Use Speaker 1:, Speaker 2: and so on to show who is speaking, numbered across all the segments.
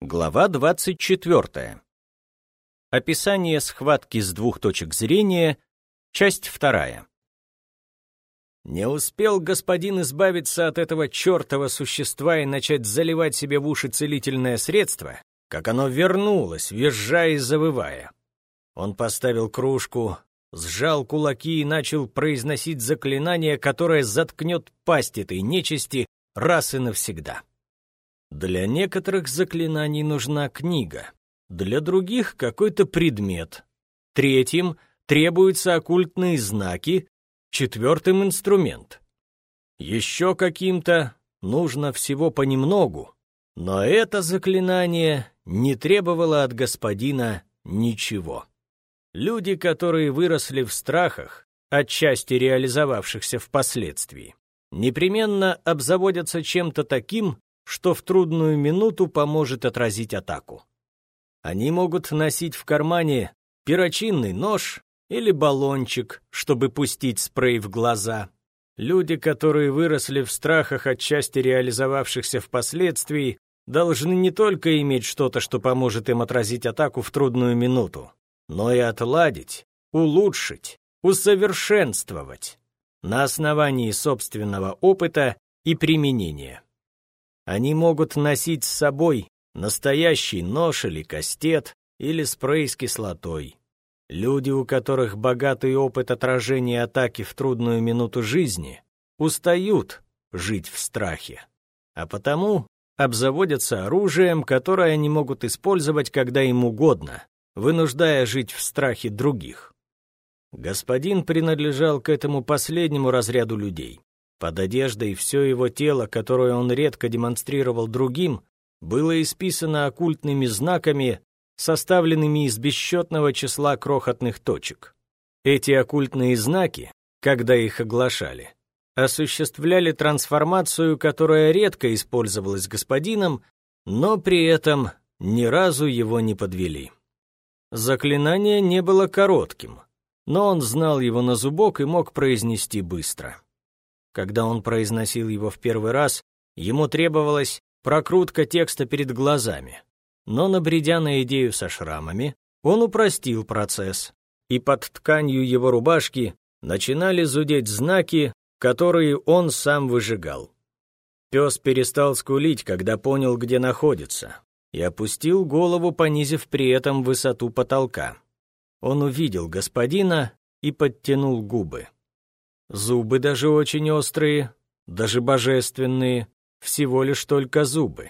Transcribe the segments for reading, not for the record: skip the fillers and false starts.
Speaker 1: Глава 24. Описание схватки с двух точек зрения. Часть 2. Не успел господин избавиться от этого чертова существа и начать заливать себе в уши целительное средство, как оно вернулось, визжа и завывая. Он поставил кружку, сжал кулаки и начал произносить заклинание, которое заткнет пасть этой нечисти раз и навсегда. Для некоторых заклинаний нужна книга, для других — какой-то предмет. Третьим требуются оккультные знаки, четвертым — инструмент. Еще каким-то нужно всего понемногу, но это заклинание не требовало от господина ничего. Люди, которые выросли в страхах, отчасти реализовавшихся впоследствии, непременно обзаводятся чем-то таким, что в трудную минуту поможет отразить атаку. Они могут носить в кармане перочинный нож или баллончик, чтобы пустить спрей в глаза. Люди, которые выросли в страхах, отчасти реализовавшихся впоследствии, должны не только иметь что-то, что поможет им отразить атаку в трудную минуту, но и отладить, улучшить, усовершенствовать на основании собственного опыта и применения. Они могут носить с собой настоящий нож или кастет, или спрей с кислотой. Люди, у которых богатый опыт отражения атаки в трудную минуту жизни, устают жить в страхе, а потому обзаводятся оружием, которое они могут использовать, когда им угодно, вынуждая жить в страхе других. Господин принадлежал к этому последнему разряду людей. Под одеждой все его тело, которое он редко демонстрировал другим, было исписано оккультными знаками, составленными из бесчетного числа крохотных точек. Эти оккультные знаки, когда их оглашали, осуществляли трансформацию, которая редко использовалась господином, но при этом ни разу его не подвели. Заклинание не было коротким, но он знал его на зубок и мог произнести быстро. Когда он произносил его в первый раз, ему требовалась прокрутка текста перед глазами. Но, набредя на идею со шрамами, он упростил процесс, и под тканью его рубашки начинали зудеть знаки, которые он сам выжигал. Пес перестал скулить, когда понял, где находится, и опустил голову, понизив при этом высоту потолка. Он увидел господина и подтянул губы. Зубы даже очень острые, даже божественные, всего лишь только зубы.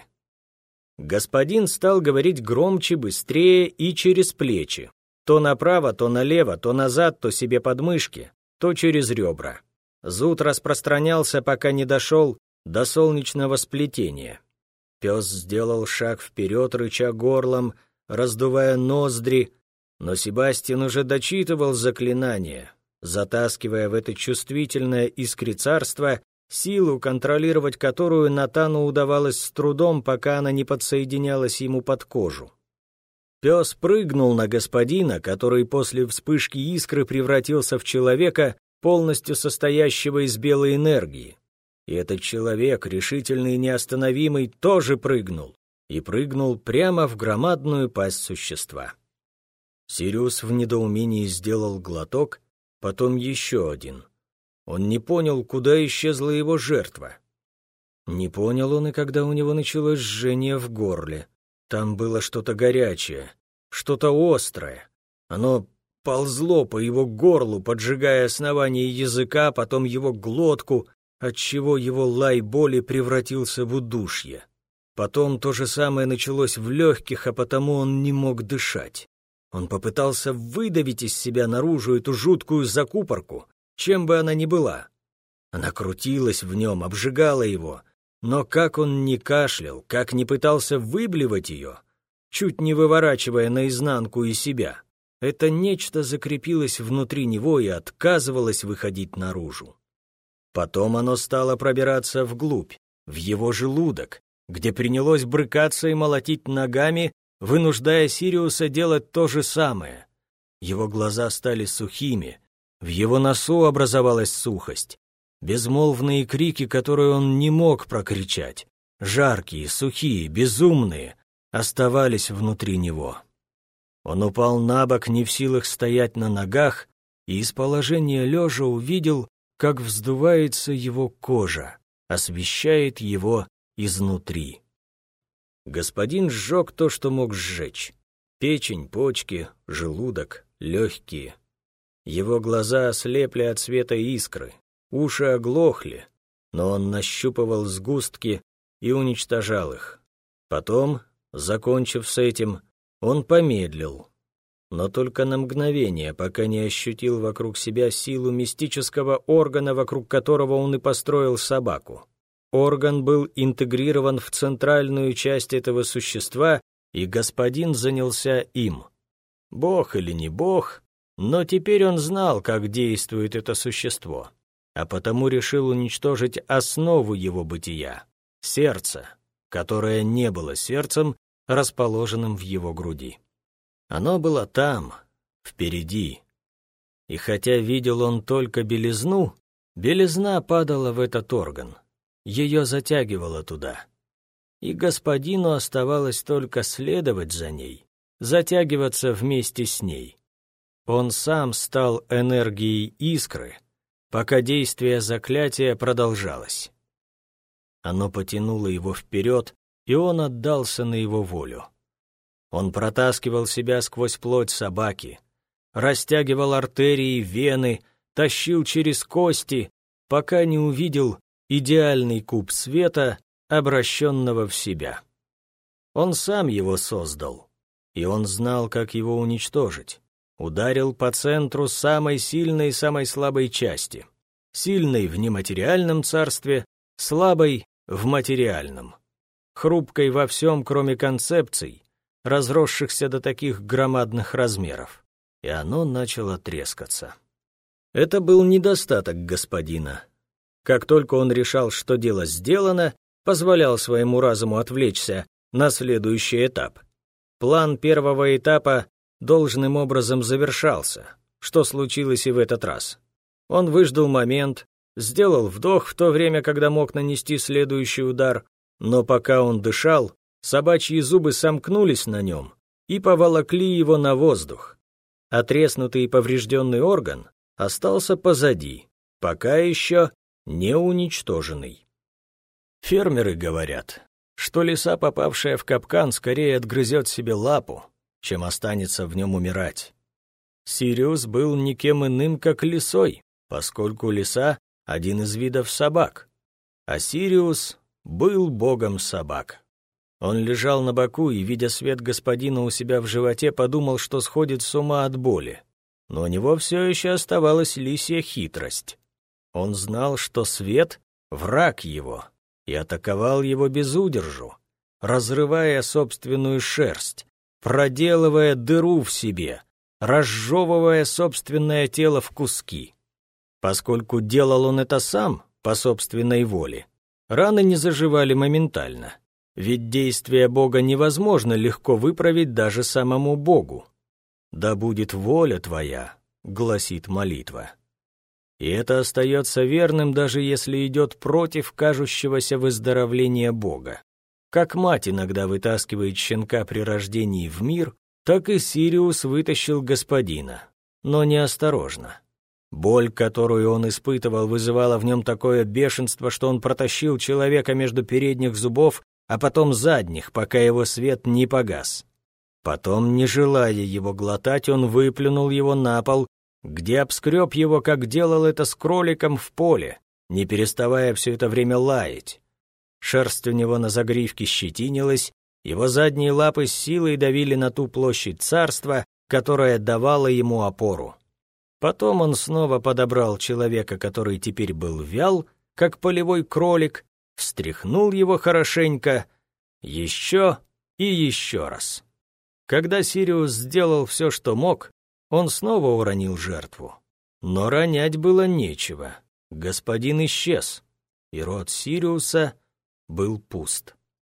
Speaker 1: Господин стал говорить громче, быстрее и через плечи. То направо, то налево, то назад, то себе под мышки, то через ребра. Зуд распространялся, пока не дошел до солнечного сплетения. Пес сделал шаг вперед, рыча горлом, раздувая ноздри, но Себастьян уже дочитывал заклинание, затаскивая в это чувствительное искрицарство силу, контролировать которую Натану удавалось с трудом, пока она не подсоединялась ему под кожу. Пес прыгнул на господина, который после вспышки искры превратился в человека, полностью состоящего из белой энергии. И этот человек, решительный и неостановимый, тоже прыгнул. И прыгнул прямо в громадную пасть существа. Сириус в недоумении сделал глоток, потом еще один. Он не понял, куда исчезла его жертва. Не понял он и когда у него началось жжение в горле. Там было что-то горячее, что-то острое. Оно ползло по его горлу, поджигая основание языка, потом его глотку, отчего его лай боли превратился в удушье. Потом то же самое началось в легких, а потому он не мог дышать. Он попытался выдавить из себя наружу эту жуткую закупорку, чем бы она ни была. Она крутилась в нем, обжигала его, но как он ни кашлял, как ни пытался выблевать ее, чуть не выворачивая наизнанку и себя, это нечто закрепилось внутри него и отказывалось выходить наружу. Потом оно стало пробираться вглубь, в его желудок, где принялось брыкаться и молотить ногами, вынуждая Сириуса делать то же самое. Его глаза стали сухими, в его носу образовалась сухость, безмолвные крики, которые он не мог прокричать, жаркие, сухие, безумные, оставались внутри него. Он упал на бок, не в силах стоять на ногах, и из положения лежа увидел, как вздувается его кожа, освещает его изнутри. Господин сжег то, что мог сжечь: печень, почки, желудок, легкие. Его глаза ослепли от света искры, уши оглохли, но он нащупывал сгустки и уничтожал их. Потом, закончив с этим, он помедлил, но только на мгновение, пока не ощутил вокруг себя силу мистического органа, вокруг которого он и построил собаку. Орган был интегрирован в центральную часть этого существа, и господин занялся им. Бог или не бог, но теперь он знал, как действует это существо, а потому решил уничтожить основу его бытия — сердце, которое не было сердцем, расположенным в его груди. Оно было там, впереди. И хотя видел он только белизну, белизна падала в этот орган, ее затягивало туда. И господину оставалось только следовать за ней, затягиваться вместе с ней. Он сам стал энергией искры, пока действие заклятия продолжалось. Оно потянуло его вперед, и он отдался на его волю. Он протаскивал себя сквозь плоть собаки, растягивал артерии, вены, тащил через кости, пока не увидел идеальный куб света, обращенного в себя. Он сам его создал, и он знал, как его уничтожить. Ударил по центру самой сильной и самой слабой части. Сильной в нематериальном царстве, слабой в материальном. Хрупкой во всем, кроме концепций, разросшихся до таких громадных размеров. И оно начало трескаться. Это был недостаток господина. Как только он решал, что дело сделано, позволял своему разуму отвлечься на следующий этап. План первого этапа должным образом завершался, что случилось и в этот раз. Он выждал момент, сделал вдох в то время, когда мог нанести следующий удар, но пока он дышал, собачьи зубы сомкнулись на нем и поволокли его на воздух. Отреснутый и поврежденный орган остался позади, пока еще не уничтоженный. Фермеры говорят, что лиса, попавшая в капкан, скорее отгрызет себе лапу, чем останется в нем умирать. Сириус был никем иным, как лисой, поскольку лиса — один из видов собак, а Сириус был богом собак. Он лежал на боку и, видя свет господина у себя в животе, подумал, что сходит с ума от боли. Но у него все еще оставалась лисья хитрость. Он знал, что свет — враг его, и атаковал его без удержу, разрывая собственную шерсть, проделывая дыру в себе, разжевывая собственное тело в куски. Поскольку делал он это сам, по собственной воле, раны не заживали моментально, ведь действия Бога невозможно легко выправить даже самому Богу. «Да будет воля твоя», — гласит молитва. И это остается верным, даже если идет против кажущегося выздоровления Бога. Как мать иногда вытаскивает щенка при рождении в мир, так и Сириус вытащил господина, но неосторожно. Боль, которую он испытывал, вызывала в нем такое бешенство, что он протащил человека между передних зубов, а потом задних, пока его свет не погас. Потом, не желая его глотать, он выплюнул его на пол, где обскреб его, как делал это с кроликом в поле, не переставая все это время лаять. Шерсть у него на загривке щетинилась, его задние лапы с силой давили на ту площадь царства, которая давала ему опору. Потом он снова подобрал человека, который теперь был вял, как полевой кролик, встряхнул его хорошенько, еще и еще раз. Когда Сириус сделал все, что мог, он снова уронил жертву. Но ронять было нечего. Господин исчез, и рот Сириуса был пуст.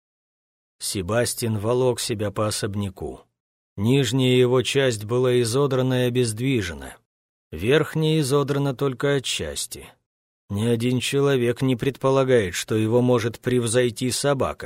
Speaker 1: Себастьян волок себя по особняку. Нижняя его часть была изодрана и обездвижена. Верхняя изодрана только отчасти. Ни один человек не предполагает, что его может превзойти собака,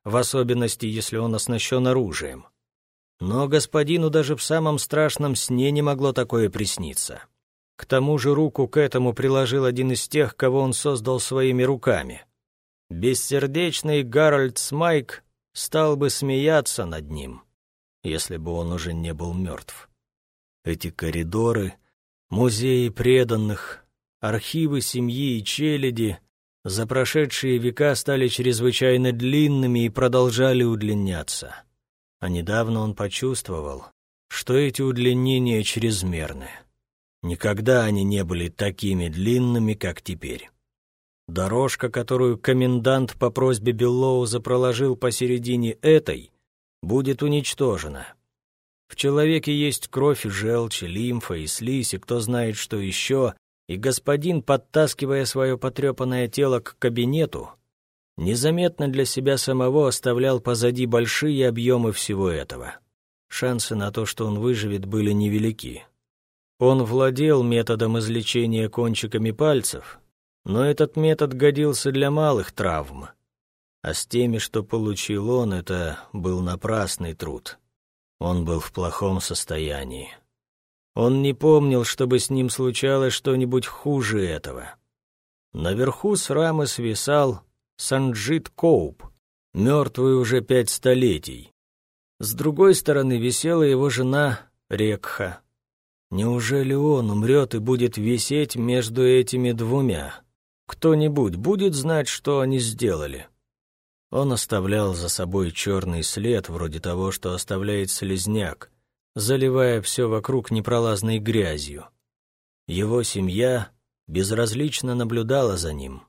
Speaker 1: в особенности, если он оснащен оружием. Но господину даже в самом страшном сне не могло такое присниться. К тому же руку к этому приложил один из тех, кого он создал своими руками. Бессердечный Гарольд Смайк стал бы смеяться над ним, если бы он уже не был мертв. Эти коридоры, музеи преданных, архивы семьи и челяди за прошедшие века стали чрезвычайно длинными и продолжали удлиняться. А недавно он почувствовал, что эти удлинения чрезмерны. Никогда они не были такими длинными, как теперь. Дорожка, которую комендант по просьбе Беллоуза проложил посередине этой, будет уничтожена. В человеке есть кровь и желчь, и лимфа, и слизь, и кто знает что еще, и господин, подтаскивая свое потрепанное тело к кабинету, незаметно для себя самого оставлял позади большие объемы всего этого. Шансы на то, что он выживет, были невелики. Он владел методом излечения кончиками пальцев, но этот метод годился для малых травм, а с теми, что получил он, это был напрасный труд. Он был в плохом состоянии. Он не помнил, чтобы с ним случалось что-нибудь хуже этого. Наверху с рамы свисал Санджит Коуп, мертвый уже 5 столетий. С другой стороны висела его жена Рекха. Неужели он умрет и будет висеть между этими двумя? Кто-нибудь будет знать, что они сделали? Он оставлял за собой черный след, вроде того, что оставляет слизняк, заливая все вокруг непролазной грязью. Его семья безразлично наблюдала за ним.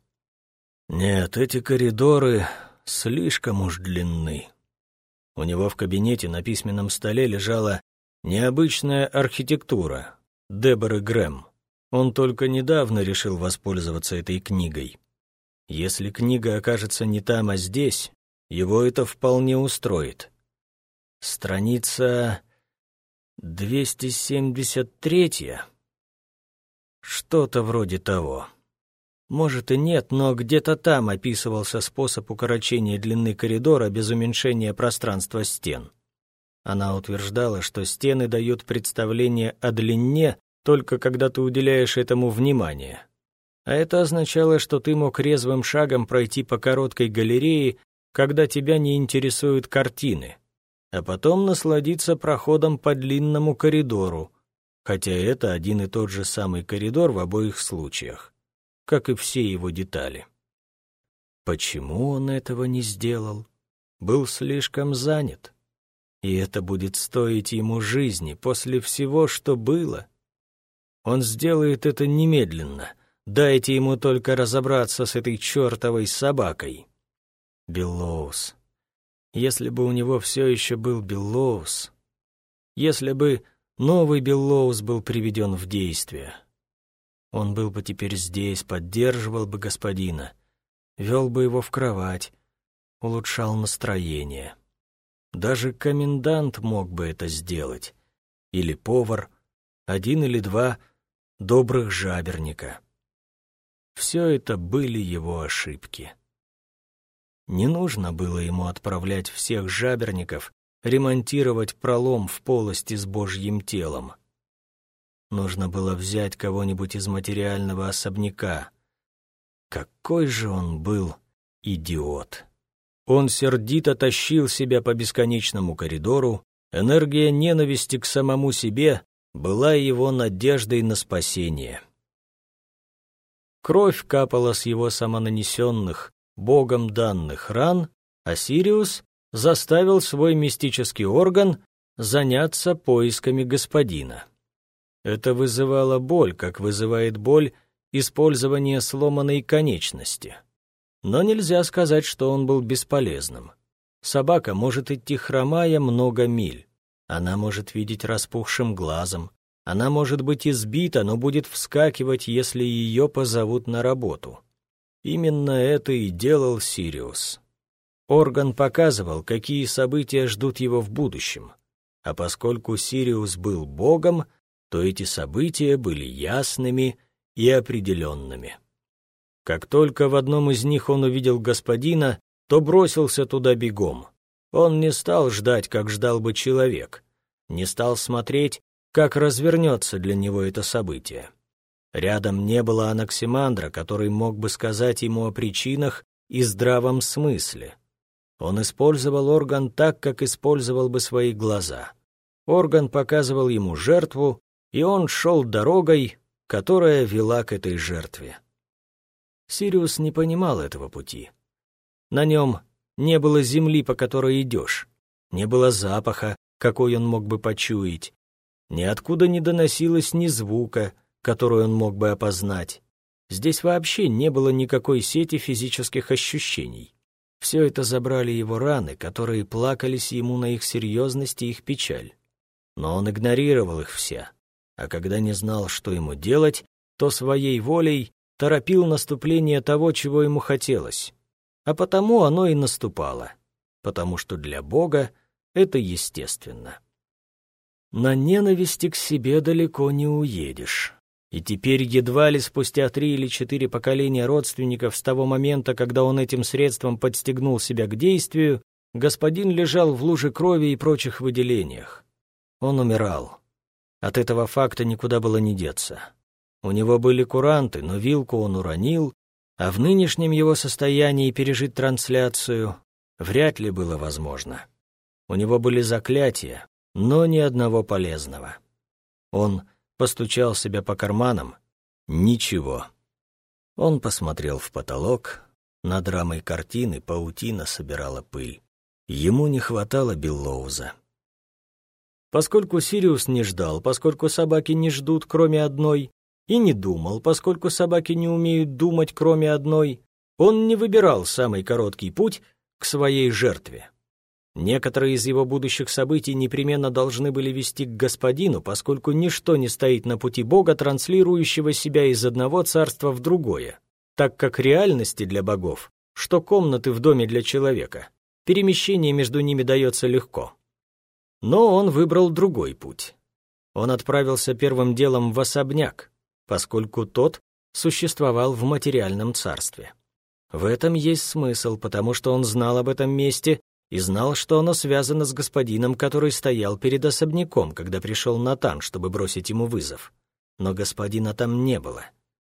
Speaker 1: Нет, эти коридоры слишком уж длинны. У него в кабинете на письменном столе лежала необычная архитектура Деборы Грэм. Он только недавно решил воспользоваться этой книгой. Если книга окажется не там, а здесь, его это вполне устроит. Страница 273. Что-то вроде того. Может и нет, но где-то там описывался способ укорочения длины коридора без уменьшения пространства стен. Она утверждала, что стены дают представление о длине только когда ты уделяешь этому внимание. А это означало, что ты мог резвым шагом пройти по короткой галерее, когда тебя не интересуют картины, а потом насладиться проходом по длинному коридору, хотя это один и тот же самый коридор в обоих случаях, как и все его детали. Почему он этого не сделал? Был слишком занят. И это будет стоить ему жизни после всего, что было. Он сделает это немедленно. Дайте ему только разобраться с этой чертовой собакой. Беллоуз. Если бы у него все еще был Беллоуз. Если бы новый Беллоуз был приведен в действие. Он был бы теперь здесь, поддерживал бы господина, вел бы его в кровать, улучшал настроение. Даже комендант мог бы это сделать. Или повар, 1 или 2 добрых жаберника. Все это были его ошибки. Не нужно было ему отправлять всех жаберников ремонтировать пролом в полости с Божьим телом. Нужно было взять кого-нибудь из материального особняка. Какой же он был идиот! Он сердито тащил себя по бесконечному коридору, энергия ненависти к самому себе была его надеждой на спасение. Кровь капала с его самонанесенных, Богом данных ран, а Сириус заставил свой мистический орган заняться поисками господина. Это вызывало боль, как вызывает боль использование сломанной конечности. Но нельзя сказать, что он был бесполезным. Собака может идти хромая много миль. Она может видеть распухшим глазом. Она может быть избита, но будет вскакивать, если ее позовут на работу. Именно это и делал Сириус. Орган показывал, какие события ждут его в будущем. А поскольку Сириус был богом, то эти события были ясными и определенными. Как только в одном из них он увидел господина, то бросился туда бегом. Он не стал ждать, как ждал бы человек, не стал смотреть, как развернется для него это событие. Рядом не было Анаксимандра, который мог бы сказать ему о причинах и здравом смысле. Он использовал орган так, как использовал бы свои глаза. Орган показывал ему жертву, и он шел дорогой, которая вела к этой жертве. Сириус не понимал этого пути. На нем не было земли, по которой идешь, не было запаха, какой он мог бы почуять, ниоткуда не доносилось ни звука, который он мог бы опознать. Здесь вообще не было никакой сети физических ощущений. Все это забрали его раны, которые плакались ему на их серьезность и их печаль. Но он игнорировал их все, а когда не знал, что ему делать, то своей волей торопил наступление того, чего ему хотелось. А потому оно и наступало, потому что для Бога это естественно. На ненависти к себе далеко не уедешь. И теперь едва ли спустя 3 или 4 поколения родственников с того момента, когда он этим средством подстегнул себя к действию, господин лежал в луже крови и прочих выделениях. Он умирал. От этого факта никуда было не деться. У него были куранты, но вилку он уронил, а в нынешнем его состоянии пережить трансляцию вряд ли было возможно. У него были заклятия, но ни одного полезного. Он постучал себя по карманам. Ничего. Он посмотрел в потолок. Над рамой картины паутина собирала пыль. Ему не хватало Беллоуза. Поскольку Сириус не ждал, поскольку собаки не ждут, кроме одной, и не думал, поскольку собаки не умеют думать, кроме одной, он не выбирал самый короткий путь к своей жертве. Некоторые из его будущих событий непременно должны были вести к господину, поскольку ничто не стоит на пути Бога, транслирующего себя из одного царства в другое, так как реальности для богов, что комнаты в доме для человека, перемещение между ними дается легко. Но он выбрал другой путь. Он отправился первым делом в особняк, поскольку тот существовал в материальном царстве. В этом есть смысл, потому что он знал об этом месте и знал, что оно связано с господином, который стоял перед особняком, когда пришел Натан, чтобы бросить ему вызов. Но господина там не было.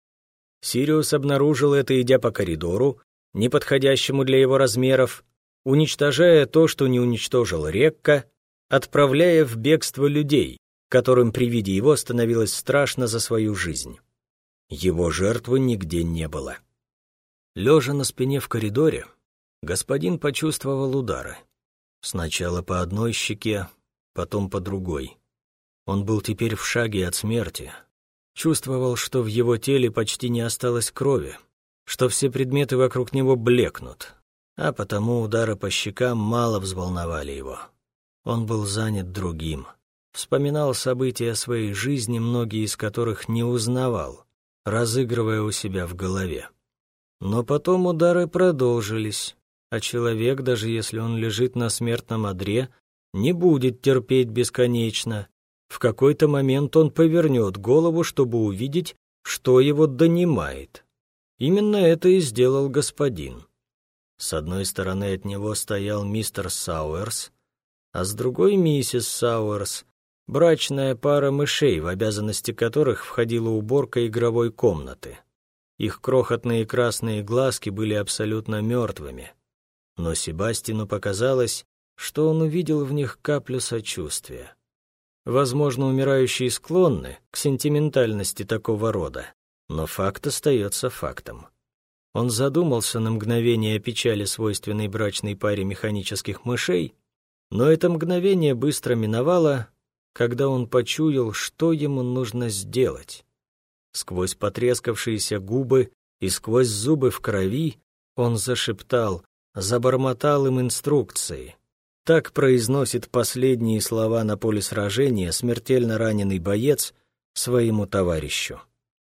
Speaker 1: Сириус обнаружил это, идя по коридору, неподходящему для его размеров, уничтожая то, что не уничтожил Рекка, отправляя в бегство людей, которым при виде его становилось страшно за свою жизнь. Его жертвы нигде не было. Лежа на спине в коридоре, господин почувствовал удары. Сначала по одной щеке, потом по другой. Он был теперь в шаге от смерти. Чувствовал, что в его теле почти не осталось крови, что все предметы вокруг него блекнут, а потому удары по щекам мало взволновали его. Он был занят другим. Вспоминал события своей жизни, многие из которых не узнавал, разыгрывая у себя в голове. Но потом удары продолжились, а человек, даже если он лежит на смертном одре, не будет терпеть бесконечно. В какой-то момент он повернет голову, чтобы увидеть, что его донимает. Именно это и сделал господин. С одной стороны от него стоял мистер Сауэрс, а с другой миссис Сауэрс, брачная пара мышей, в обязанности которых входила уборка игровой комнаты. Их крохотные красные глазки были абсолютно мертвыми. Но Себастину показалось, что он увидел в них каплю сочувствия. Возможно, умирающие склонны к сентиментальности такого рода, но факт остается фактом. Он задумался на мгновение о печали, свойственной брачной паре механических мышей, но это мгновение быстро миновало, когда он почуял, что ему нужно сделать. Сквозь потрескавшиеся губы и сквозь зубы в крови он зашептал, забормотал им инструкции. Так произносит последние слова на поле сражения смертельно раненый боец своему товарищу.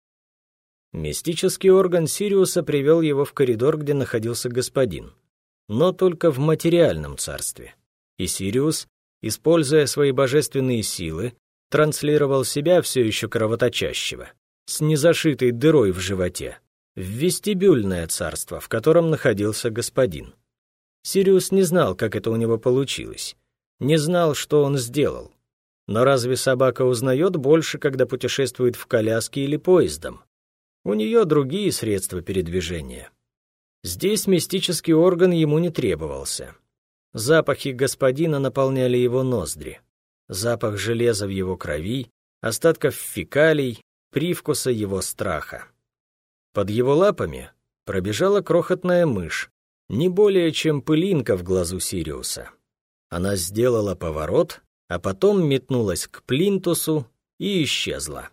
Speaker 1: Мистический орган Сириуса привел его в коридор, где находился господин, но только в материальном царстве. И Сириус, используя свои божественные силы, транслировал себя, все еще кровоточащего, с незашитой дырой в животе, в вестибюльное царство, в котором находился господин. Сириус не знал, как это у него получилось, не знал, что он сделал. Но разве собака узнает больше, когда путешествует в коляске или поездом? У нее другие средства передвижения. Здесь мистический орган ему не требовался. Запахи господина наполняли его ноздри. Запах железа в его крови, остатков фекалий, привкуса его страха. Под его лапами пробежала крохотная мышь, не более чем пылинка в глазу Сириуса. Она сделала поворот, а потом метнулась к плинтусу и исчезла.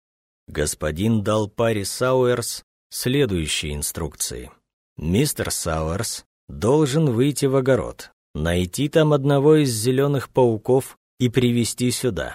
Speaker 1: Господин дал паре Сауэрс следующие инструкции. Мистер Сауэрс должен выйти в огород, найти там одного из зеленых пауков и привести сюда.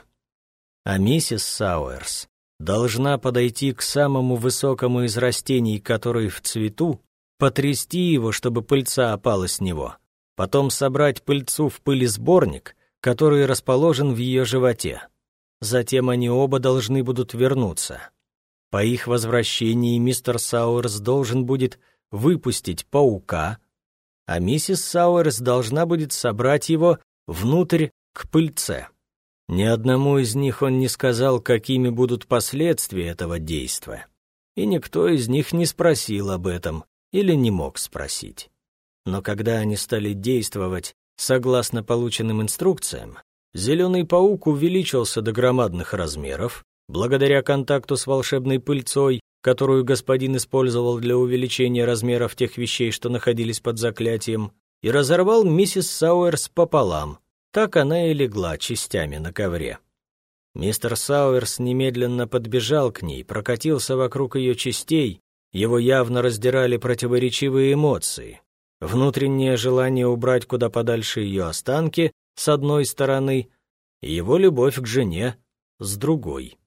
Speaker 1: А миссис Сауэрс должна подойти к самому высокому из растений, который в цвету, потрясти его, чтобы пыльца опала с него, потом собрать пыльцу в пылесборник, который расположен в ее животе. Затем они оба должны будут вернуться. По их возвращении мистер Сауэрс должен будет выпустить паука, а миссис Сауэрс должна будет собрать его внутрь к пыльце. Ни одному из них он не сказал, какими будут последствия этого действа, и никто из них не спросил об этом или не мог спросить. Но когда они стали действовать согласно полученным инструкциям, зеленый паук увеличился до громадных размеров, благодаря контакту с волшебной пыльцой, которую господин использовал для увеличения размеров тех вещей, что находились под заклятием, и разорвал миссис Сауэрс пополам. Так она и легла частями на ковре. Мистер Сауэрс немедленно подбежал к ней, прокатился вокруг ее частей, его явно раздирали противоречивые эмоции. Внутреннее желание убрать куда подальше ее останки с одной стороны, и его любовь к жене с другой.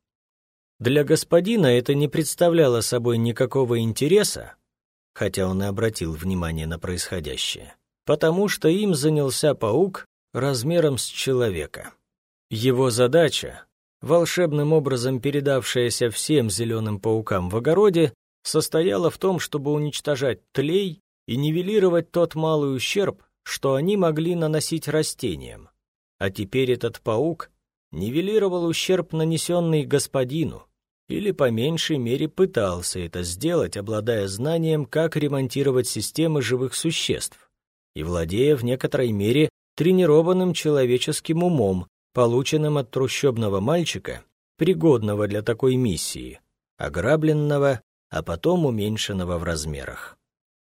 Speaker 1: Для господина это не представляло собой никакого интереса, хотя он и обратил внимание на происходящее, потому что им занялся паук размером с человека. Его задача, волшебным образом передавшаяся всем зеленым паукам в огороде, состояла в том, чтобы уничтожать тлей и нивелировать тот малый ущерб, что они могли наносить растениям. А теперь этот паук нивелировал ущерб, нанесенный господину, или по меньшей мере пытался это сделать, обладая знанием, как ремонтировать системы живых существ, и владея в некоторой мере тренированным человеческим умом, полученным от трущобного мальчика, пригодного для такой миссии, ограбленного, а потом уменьшенного в размерах.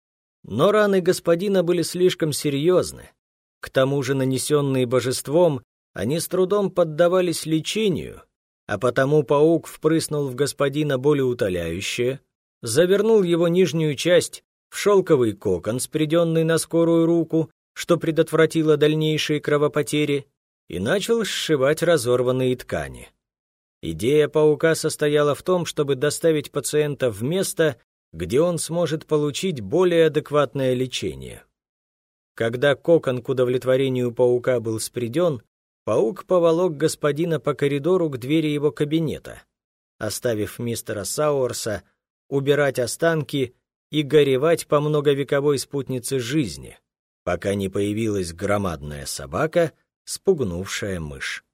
Speaker 1: Но раны господина были слишком серьезны. К тому же, нанесенные божеством, они с трудом поддавались лечению, а потому паук впрыснул в господина болеутоляющее, завернул его нижнюю часть в шелковый кокон, спряденный на скорую руку, что предотвратило дальнейшие кровопотери, и начал сшивать разорванные ткани. Идея паука состояла в том, чтобы доставить пациента в место, где он сможет получить более адекватное лечение. Когда кокон к удовлетворению паука был спряден, паук поволок господина по коридору к двери его кабинета, оставив мистера Сауэрса убирать останки и горевать по многовековой спутнице жизни, пока не появилась громадная собака, спугнувшая мышь.